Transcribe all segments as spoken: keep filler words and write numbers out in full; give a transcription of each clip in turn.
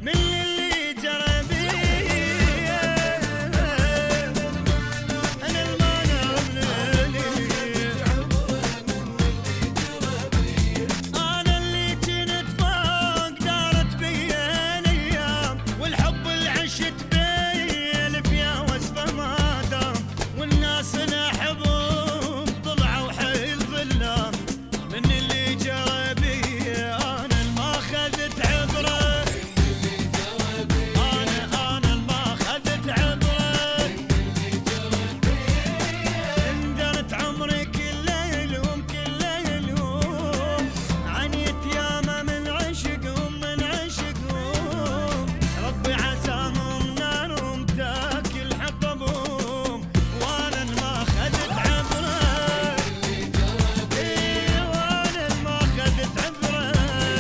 من اللي جرى بي. أنا المانع منني، أنا اللي كنت فوق دارت بي الأيام، والحب اللي عشت بي الفيا وصفه ما دام، والناس اللي أحبهم طلعوا حيل ظلام. من اللي جرى بي أنا الما خذت عبرة، أنا أنا الما خذت عبرة. اندرت عمري كل يوم كل يوم، عنيت ياما من عشقهم من عشقهم. ربي عساهم نارهم تاكل حطبهم، وانا الما خذت عبرة. إيه وانا الما خذت عبرة.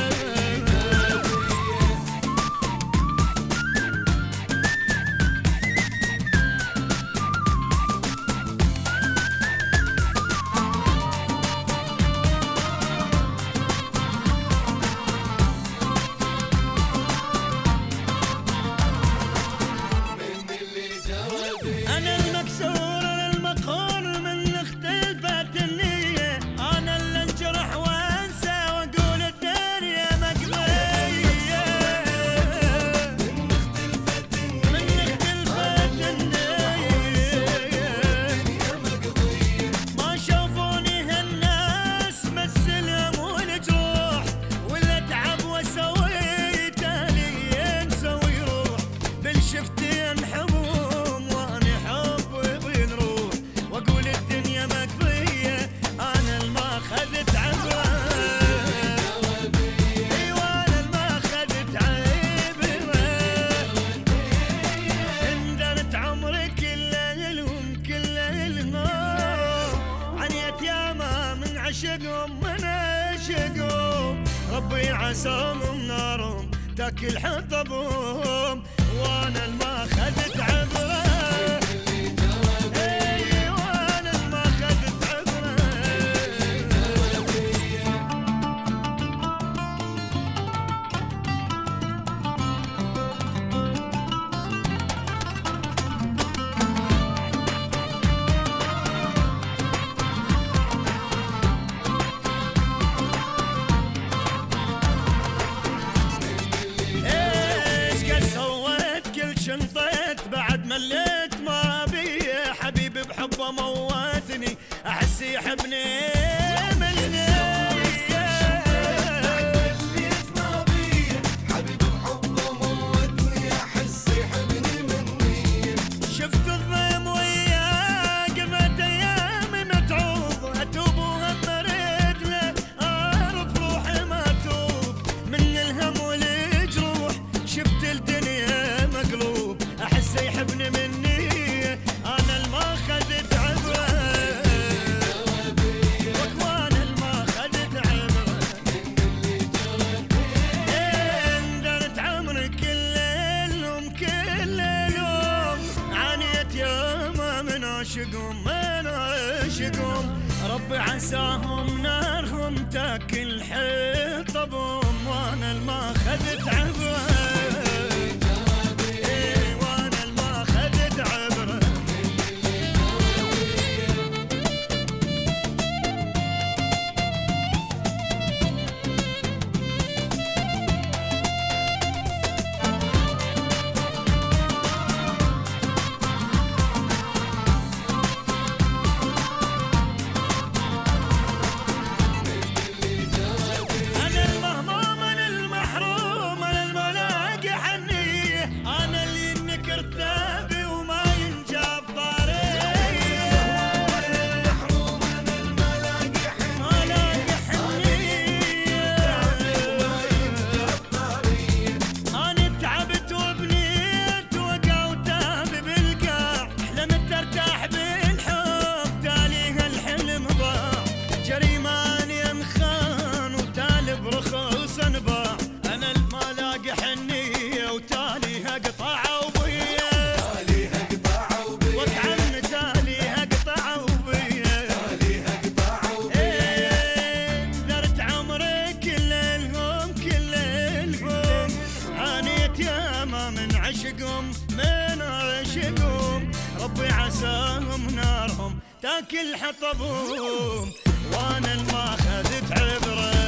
أنا المكسور أنا المقهور من اختلفت النية، أنا اللي انجرح وانسى واقول الدنيا مقضية. من اختلفت النية ما شافوني هالناس مسلم والجروح، والاتعب واسوي تالي مسوي روح. بالشفتين حموم وانا حبي بنروح، واقول الدنيا مقضية. انا الما خذت عبرة، ايوه انا الما خذت عبرة. اندرت عمري كل الهم كل الهم، عنيت ياما من عشقهم من عشقهم. ربي عساهم نارهم تاكل حطبهم، وانا الما خذت عبرة. ايوه انا الما خذت عبرة. ايش قد سويت كل شنطيت بعد مليت ما بي، حبيبي بحبه موتني احس يحبني مني. شفت الضيم وياه قمت ايامي متعوب، اتوب وهم اريد له اعرف روحي ما اتوب. من الهم والجروح شفت الدنيا مقلوب، احس يحبني مني. انا الما خذت عبرة، وانا الما خذت عبرة. اندرت عمري كل اليوم كل اليوم، عانيت ياما من عشقهم من عشقهم. ربي عساهم نارهم تاكل حطبهم، وانا الما خذت عبرة. إيه وانا الما خذت عبرة. أنا المهموم أنا المحروم أنا الملاقي حنية، أنا اللي ينكر تابي وما ينجاب طريق. المحروم أنا الملاقي حنية، أنا تعبت وبنيت وقع وتابي بالقاع، حلمت ارتاح بالحب تاليها الحلم ضاع. جريماني انخان وتالي برخص انباع، انا الما لاقي حنيه وتاليها قطعه وبيه. تاليها قطعه وبيه وتعم تاليها قطعه وبيه. تاليها قطعه وبيه. درت عمري كل الهم كل الهم، عانيت يا عشقهم من عشقهم ربي عساهم نارهم تاكل حطبهم، وانا ما خذت عبره